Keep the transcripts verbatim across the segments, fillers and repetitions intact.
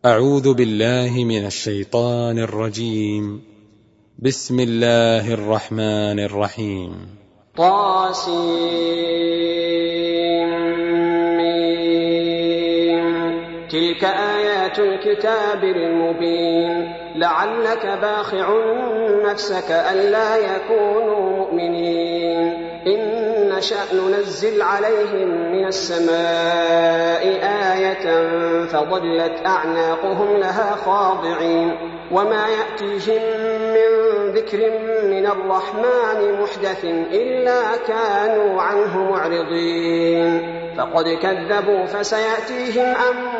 أعوذ بالله من الشيطان الرجيم. بسم الله الرحمن الرحيم. طاسيم. تلك آيات الكتاب المبين. لعلك باخع نفسك ألا يكونوا مؤمنين. إن نشأ ننزل عليهم من السماء آية فظلت أعناقهم لها خاضعين. وما يأتيهم من ذكر من الرحمن محدث إلا كانوا عنه معرضين. فقد كذبوا فسيأتيهم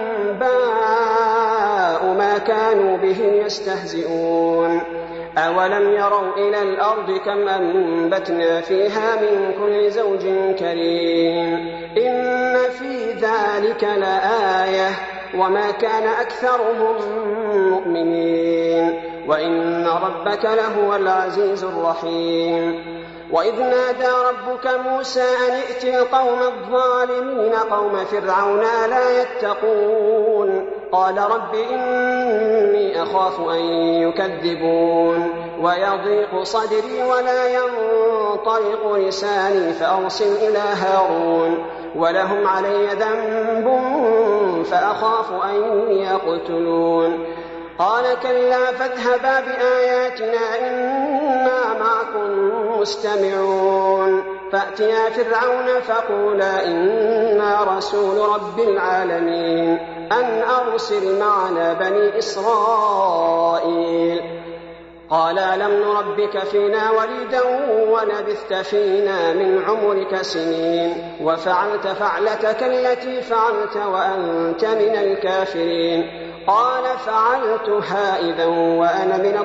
أنباء ما كانوا به يستهزئون. أولم يروا إلى الأرض كم أنبتنا فيها من كل زوج كريم. إن في ذلك لآية وما كان أكثرهم مؤمنين وإن ربك لهو العزيز الرحيم. وإذ نادى ربك موسى أن ائت القوم الظالمين قوم فرعون لا يتقون. قال رب إني أخاف أن يكذبون ويضيق صدري ولا ينطلق لساني فأرسل إلى هارون ولهم علي ذنب فأخاف أن يقتلون. قال كلا فاذهبا بآياتنا إنا معكم مستمعون. فأتيا فرعون فقولا إنا رسول رب العالمين أن أرسل معنا بني إسرائيل. قال ألم نربك فينا وليدا ولبثت فينا من عمرك سنين وفعلت فعلتك التي فعلت وأنت من الكافرين. قال فعلتها إذا وأنا من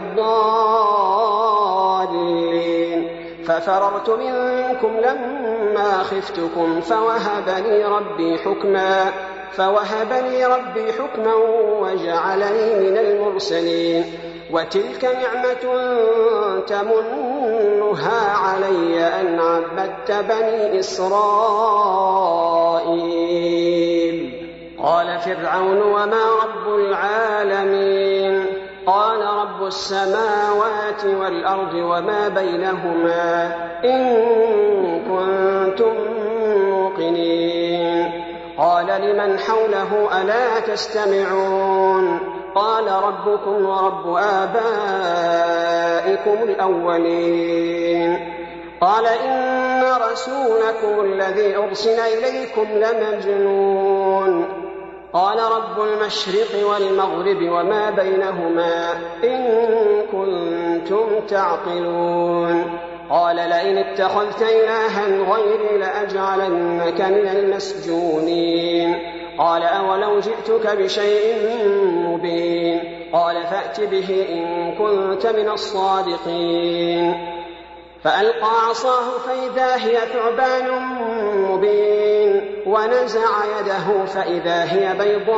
الضالين. ففررت منكم لما خفتكم فوهب لي ربي حكما فوهب لي ربي حكما وجعلني من المرسلين. وتلك نعمة تمنها علي أن عبدت بني إسرائيل. قال فرعون وما رب العالمين. قال رب السماوات والأرض وما بينهما إن كنتم موقنين. قال لمن حوله ألا تستمعون. قال ربكم ورب آبائكم الأولين. قال إن رسولكم الذي أرسل إليكم لمجنون. قال رب المشرق والمغرب وما بينهما إن كنتم تعقلون. قال لئن اتخذت إلها غيري لأجعلنك من المسجونين. قال أولو جئتك بشيء مبين. قال فأت به إن كنت من الصادقين. فألقى عصاه فإذا هي ثعبان مبين ونزع يده فإذا هي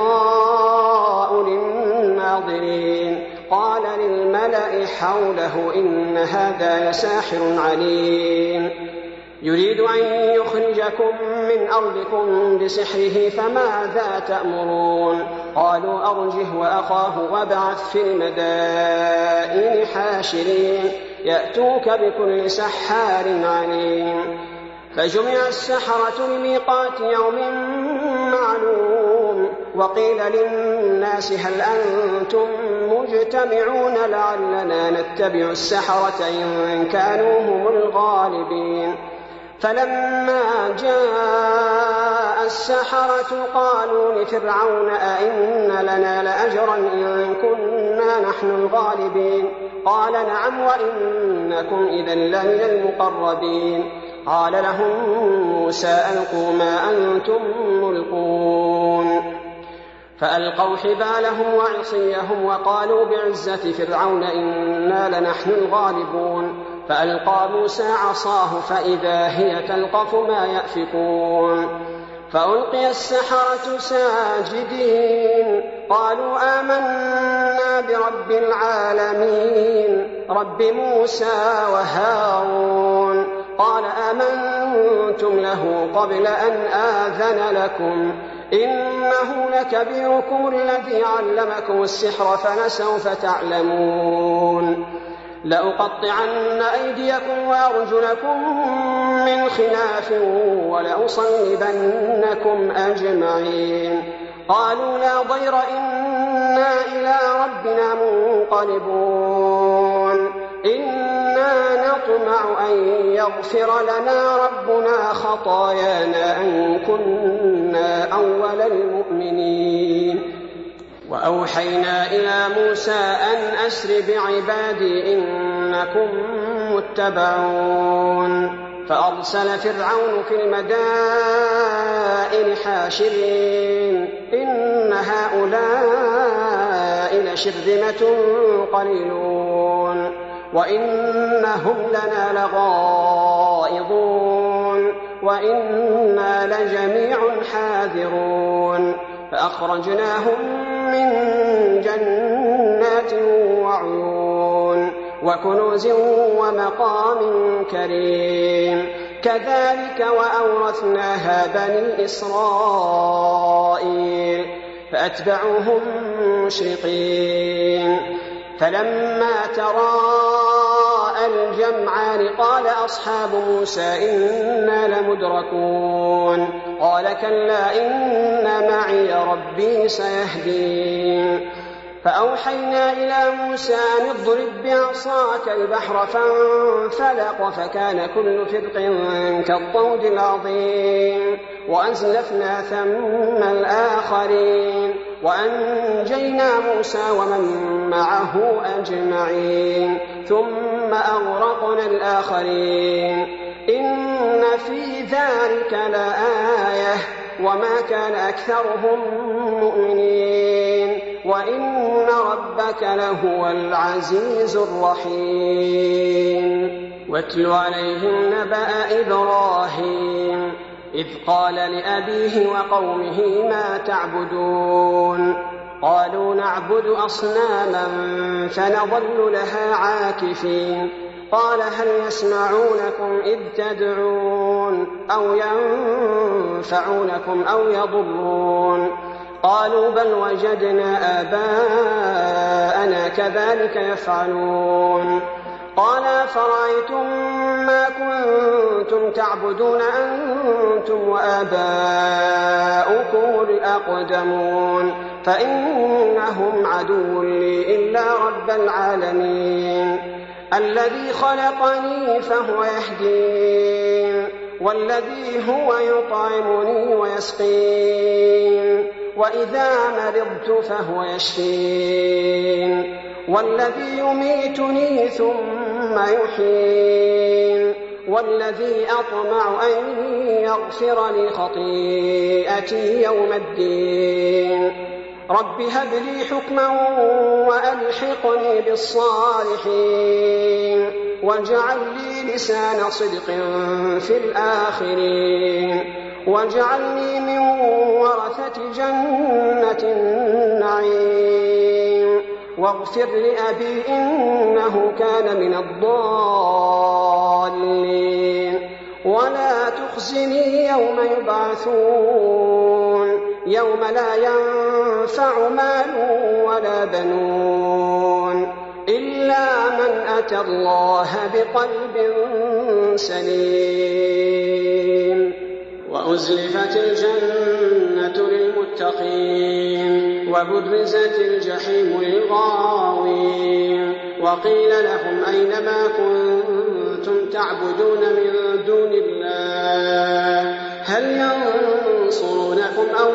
بيضاء للناظرين. قال للملأ حوله إن هذا لساحر عليم يريد أن يخرجكم من أرضكم بسحره فماذا تأمرون. قالوا أرجه وأخاه وابعث في المدائن حاشرين يأتوك بكل سحار عليم. فجمع السحرة لميقات يوم معلوم. وقيل للناس هل أنتم مجتمعون لعلنا نتبع السحرة إن كانوا هم الغالبين. فلما جاء السحرة قالوا لفرعون أئن لنا لأجرا إن كنا نحن الغالبين. قال نعم وإنكم إذا لمن المقربين. قال لهم موسى ألقوا ما أنتم ملقون. فألقوا حبالهم وعصيهم وقالوا بعزة فرعون إنا لنحن الغالبون. فألقى موسى عصاه فإذا هي تلقف ما يأفكون. فألقي السحرة ساجدين قالوا آمنا برب العالمين رب موسى وهارون. قال آمنتم له قبل أن آذن لكم إنه لكبيركم الذي علمكم السحر فلسوف تعلمون لأقطعن أيديكم وأرجلكم من خلاف ولأصلبنكم أجمعين قالوا لا ضير إنا إلى ربنا منقلبون إنا نطمع أن يغفر لنا ربنا خطايانا أن كنا أول المؤمنين وأوحينا إلى موسى أن أسر بعبادي إنكم متبعون فأرسل فرعون في المدائن حاشرين إن هؤلاء لشرذمة قليلون وإنهم لنا لغائظون وإنا لجميع حاذرون فأخرجناهم من جنات وعيون وكنوز ومقام كريم كذلك وأورثناها بني إسرائيل فأتبعوهم مشرقين فلما تراءى الجمعان قال أصحاب موسى إنا لمدركون قال كلا إن معي ربي سيهدين فأوحينا إلى موسى أن اضرب بعصاك البحر فانفلق فكان كل فرق كالطود العظيم وأزلفنا ثم الآخرين وأنجينا موسى ومن معه أجمعين ثم أغرقنا الآخرين إن في ذلك لآية وما كان أكثرهم مؤمنين وإن ربك لهو العزيز الرحيم واتل عليهم نبأ إبراهيم إذ قال لأبيه وقومه ما تعبدون قالوا نعبد أصناما فنظل لها عاكفين قال هل يسمعونكم إذ تدعون أو ينفعونكم أو يضرون قالوا بل وجدنا آباءنا كذلك يفعلون قال فرأيتم ما كنتم تعبدون أنتم وآباؤكم الأقدمون فإنهم عدو لي إلا رب العالمين الذي خلقني فهو يهدين والذي هو يطعمني ويسقين وإذا مرضت فهو يشفين والذي يميتني ثم يحيين والذي أطمع أن يغفر لي خطيئتي يوم الدين رب هب لي حكما وألحقني بالصالحين واجعل لي لسان صدق في الآخرين واجعلني من ورثة جنة النعيم واغفر لأبي إنه كان من الضالين ولا تخزني يوم يبعثون يوم لا ينفع مال ولا بنون إلا من أتى الله بقلب سليم وأزلفت الجنة للمتقين وبرزت الجحيم للغاوين وقيل لهم أين ما كنتم تعبدون من دون الله هل ينصرونكم أو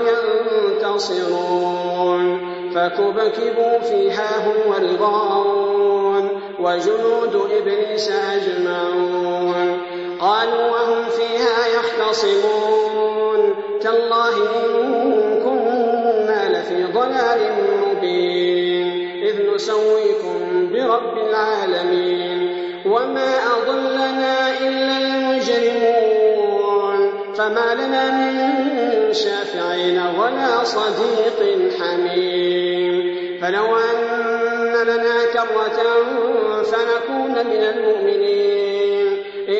ينتصرون فكبكبوا فيها هم والغاوون وجنود إبليس أجمعون قالوا وهم فيها يختصمون تالله إن كنا لفي ضلال مبين إذ نسويكم برب العالمين وما أضلنا إلا المجرمون فما لنا من شافعين ولا صديق حميم فلو أن لنا كرة فنكون من المؤمنين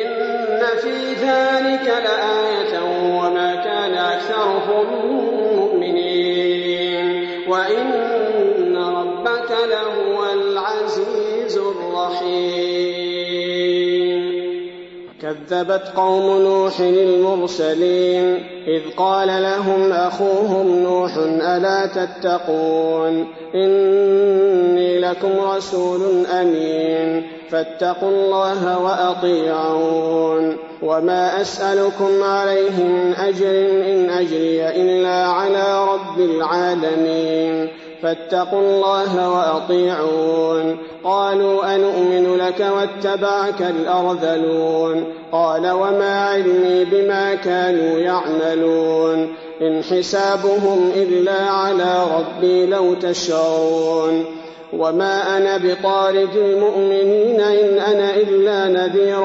إن في ذلك لآية وما كان أكثرهم مؤمنين وإن ربك لهو العزيز الرحيم. كذبت قوم نوح المرسلين إذ قال لهم أخوهم نوح ألا تتقون إني لكم رسول أمين فاتقوا الله وأطيعون وما أسألكم عليه من أجر إن أجري إلا على رب العالمين فاتقوا الله وأطيعون. قالوا أنؤمن لك واتبعك الأرذلون قال وما علمي بما كانوا يعملون إن حسابهم إلا على ربي لو تشعرون وما أنا بطارد المؤمنين إن أنا إلا نذير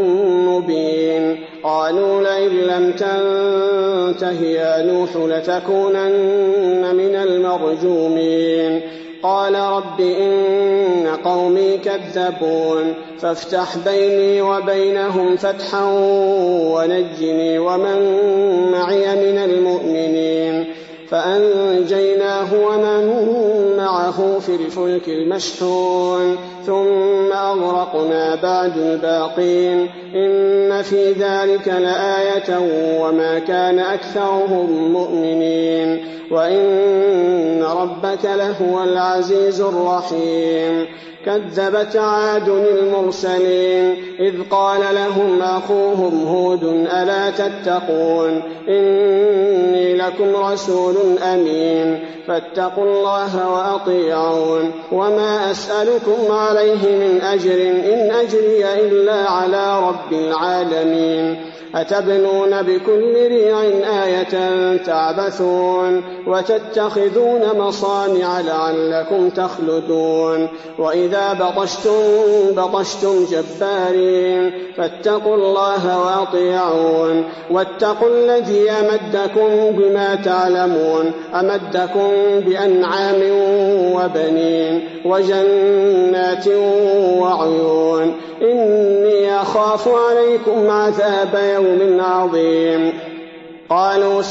مبين. قالوا لئن لم تنته يا نوح لتكونن من المرجومين. قال رب إن قومي كذبون فافتح بيني وبينهم فتحا ونجني ومن معي من المؤمنين. فأنجيناه ومن معه في الفلك المشحون ثم أغرقنا بعد الباقين إن في ذلك لآية وما كان أكثرهم مؤمنين وإن ربك لهو العزيز الرحيم. كذبت عاد المرسلين إذ قال لهم أخوهم هود ألا تتقون إني لكم رسول أمين فاتقوا الله وأطيعون وما أسألكم عليه من أجر إن أجري إلا على رب العالمين. أتبنون بكل ريع آية تعبثون وتتخذون مصانع لعلكم تخلدون وإذا بطشتم بطشتم جبارين فاتقوا الله وأطيعون واتقوا الذي أمدكم بما تعلمون أمدكم بأنعام وبنين وجنات وعيون إني أخاف عليكم عذاب يوم عظيم. قالوا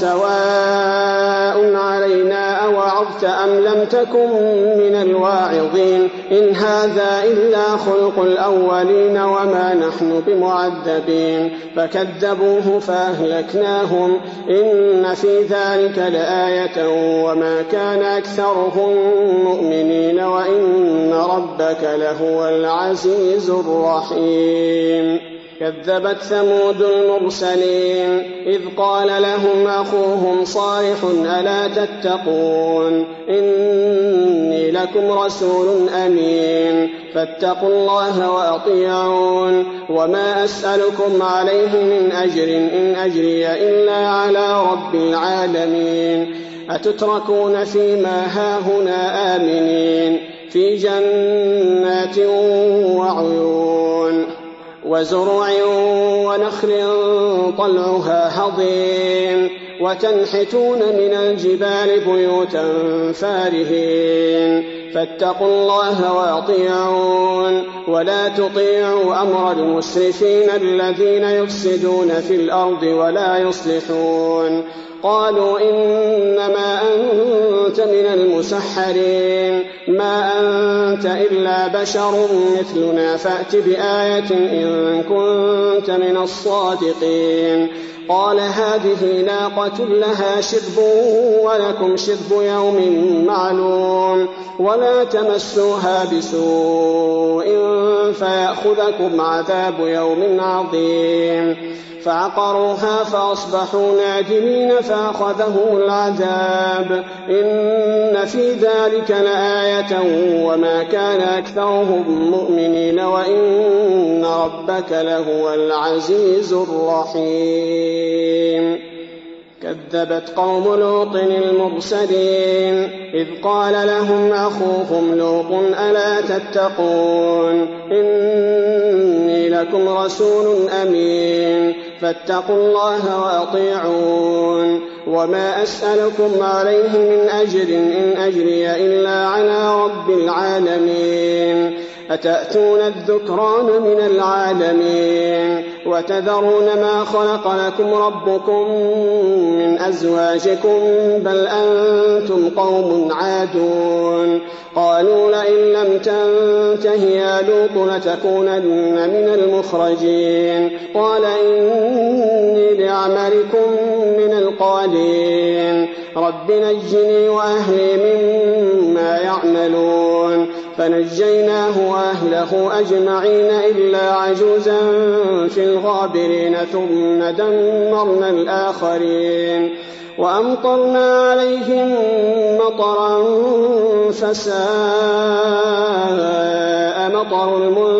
سواء علينا أوعظت أم لم تكن من الواعظين إن هذا إلا خلق الأولين وما نحن بمعذبين. فكذبوه فأهلكناهم إن في ذلك لآية وما كان أكثرهم مؤمنين وإن ربك لهو العزيز الرحيم. كذبت ثمود المرسلين إذ قال لهم أخوهم صالح ألا تتقون إني لكم رسول أمين فاتقوا الله وأطيعون وما أسألكم عليه من أجر إن أجري إلا على رب العالمين. أتتركون فيما هاهنا آمنين في جنات وعيون وزروع ونخل طلعها هضيم وتنحتون من الجبال بيوتا فارهين فاتقوا الله وأطيعون ولا تطيعوا أمر المسرفين الذين يفسدون في الأرض ولا يصلحون. قالوا إنما أنت من المسحرين ما أنت إلا بشر مثلنا فأت بآية إن كنت من الصادقين. قال هذه ناقة لها شرب ولكم شرب يوم معلوم ولا تمسوها بسوء فيأخذكم عذاب يوم عظيم. فعقروها فأصبحوا نادمين فأخذهم العذاب إن في ذلك لآية وما كان أكثرهم مؤمنين وإن ربك لهو العزيز الرحيم. كذبت قوم لوط المرسلين إذ قال لهم أخوهم لوط ألا تتقون إني لكم رسول أمين فاتقوا الله وأطيعون وما أسألكم عليه من أجر إن أجري إلا على رب العالمين. أتأتون الذكران من العالمين وتذرون ما خلق لكم ربكم من أزواجكم بل أنتم قوم عادون قالوا لئن لم تنته يا لوط لتكونن من المخرجين قال إني لعملكم من القالين رب نجني وأهلي مما يعملون فنجيناه وأهله أجمعين إلا عجوزا في الغابرين ثم دمرنا الآخرين وأمطرنا عليهم مطرا فساء مطر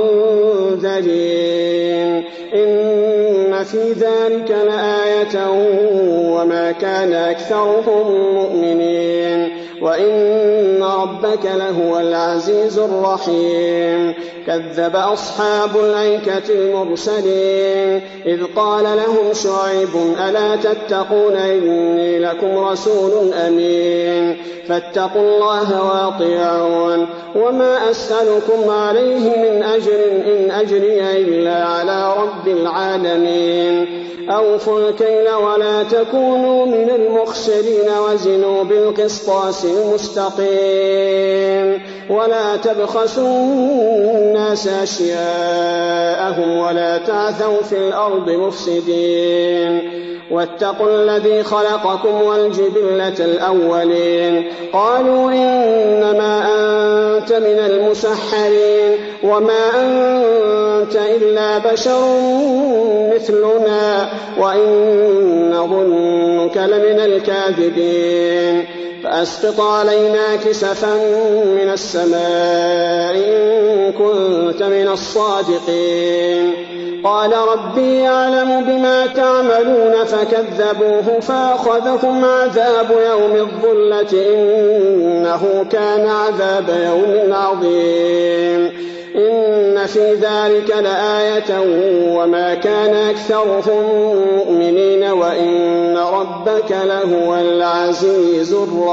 المنذرين إن في ذلك لآية وما كان أكثرهم مؤمنين وإن ربك لهو العزيز الرحيم كذب أصحاب الأيكة المرسلين إذ قال لهم شعيب ألا تتقون إني لكم رسول أمين فاتقوا الله وأطيعون وما أسألكم عليه من أجر إن أجري إلا على رب العالمين أوفوا الكيل ولا تكونوا من المخسرين وزنوا بالقسطاس المستقيم ولا تبخسوا الناس أشياءهم ولا تعثوا في الأرض مفسدين واتقوا الذي خلقكم والجبلة الأولين قالوا إنما أنت من المسحرين وما أنت إلا بشر مثلنا وإن ظنك لمن الكاذبين فأسقط علينا كسفا من السماء إن كنت من الصادقين قال ربي يعلم بما تعملون فكذبوه فأخذهم عذاب يوم الظلة إنه كان عذاب يوم عظيم إن في ذلك لآية وما كان أكثرهم مؤمنين وإن ربك لهو العزيز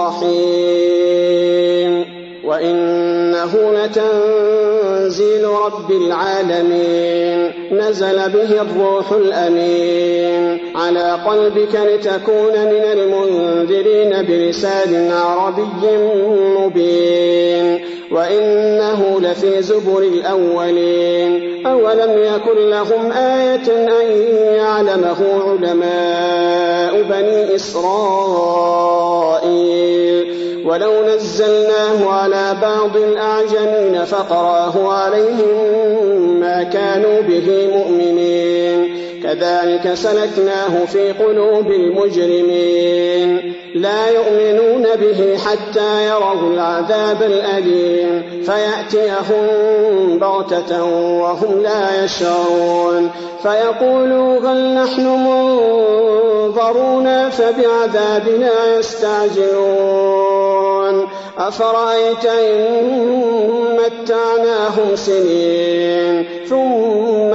الرحيم وإنه لتنزيل رب العالمين نزل به الروح الأمين على قلبك لتكون من المنذرين بلسان عربي مبين وإنه لفي زبر الأولين أولم يكن لهم آية أن يعلمه علماء بني إسرائيل ولو نزلناه على بعض الأعجمين فقرأه عليهم ما كانوا به مؤمنين كذلك سلكناه في قلوب المجرمين لا يؤمنون به حتى يروا العذاب الأليم فيأتيهم بغتة وهم لا يشعرون فيقولوا هل نحن منظرون فبعذابنا يستعجلون أفرأيت إن متعناهم سنين ثم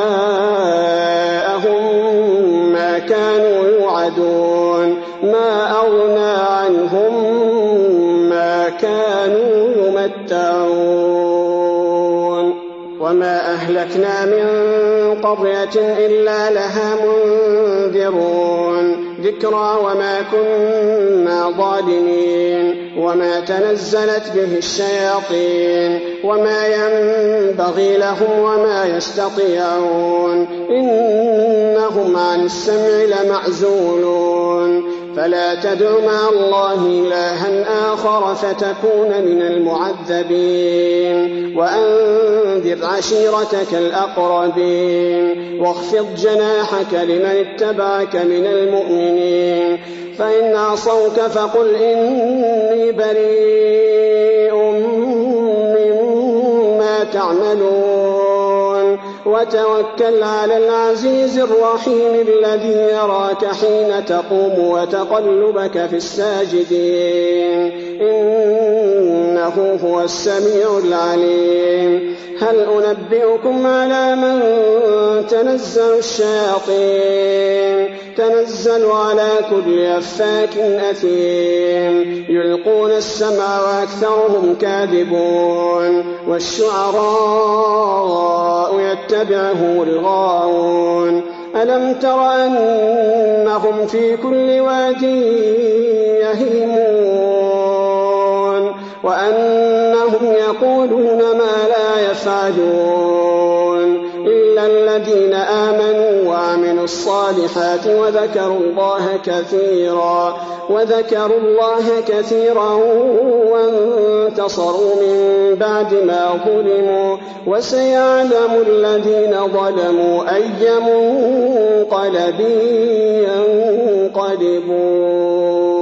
جاءهم ما كانوا يوعدون ما أغنى عنهم ما كانوا يمتعون وما أهلكنا من قرية إلا لها منذرون ذكرى وما كنا ظالمين وما تنزلت به الشياطين وما ينبغي لهم وما يستطيعون إنهم عن السمع لمعزولون فلا تدع مع الله إلها آخر فتكون من المعذبين وأنذر عشيرتك الأقربين واخفض جناحك لمن اتبعك من المؤمنين فإن عصوك فقل إني بريء مما تعملون وتوكل على العزيز الرحيم الذي يراك حين تقوم وتقلبك في الساجدين إنه هو السميع العليم هل أنبئكم على من تنزل الشياطين تنزل على كل أفاك أثيم يلقون السمع وأكثرهم كاذبون والشعراء يتبعهم الغاوون ألم تر أنهم في كل واد يهيمون وأنهم يقولون ما لا يفعلون إلا الذين آمنوا وعملوا الصالحات وذكروا الله كثيرا وذكروا الله كثيرا وانتصروا من بعد ما ظلموا وسيعلم الذين ظلموا أي منقلب ينقلبون.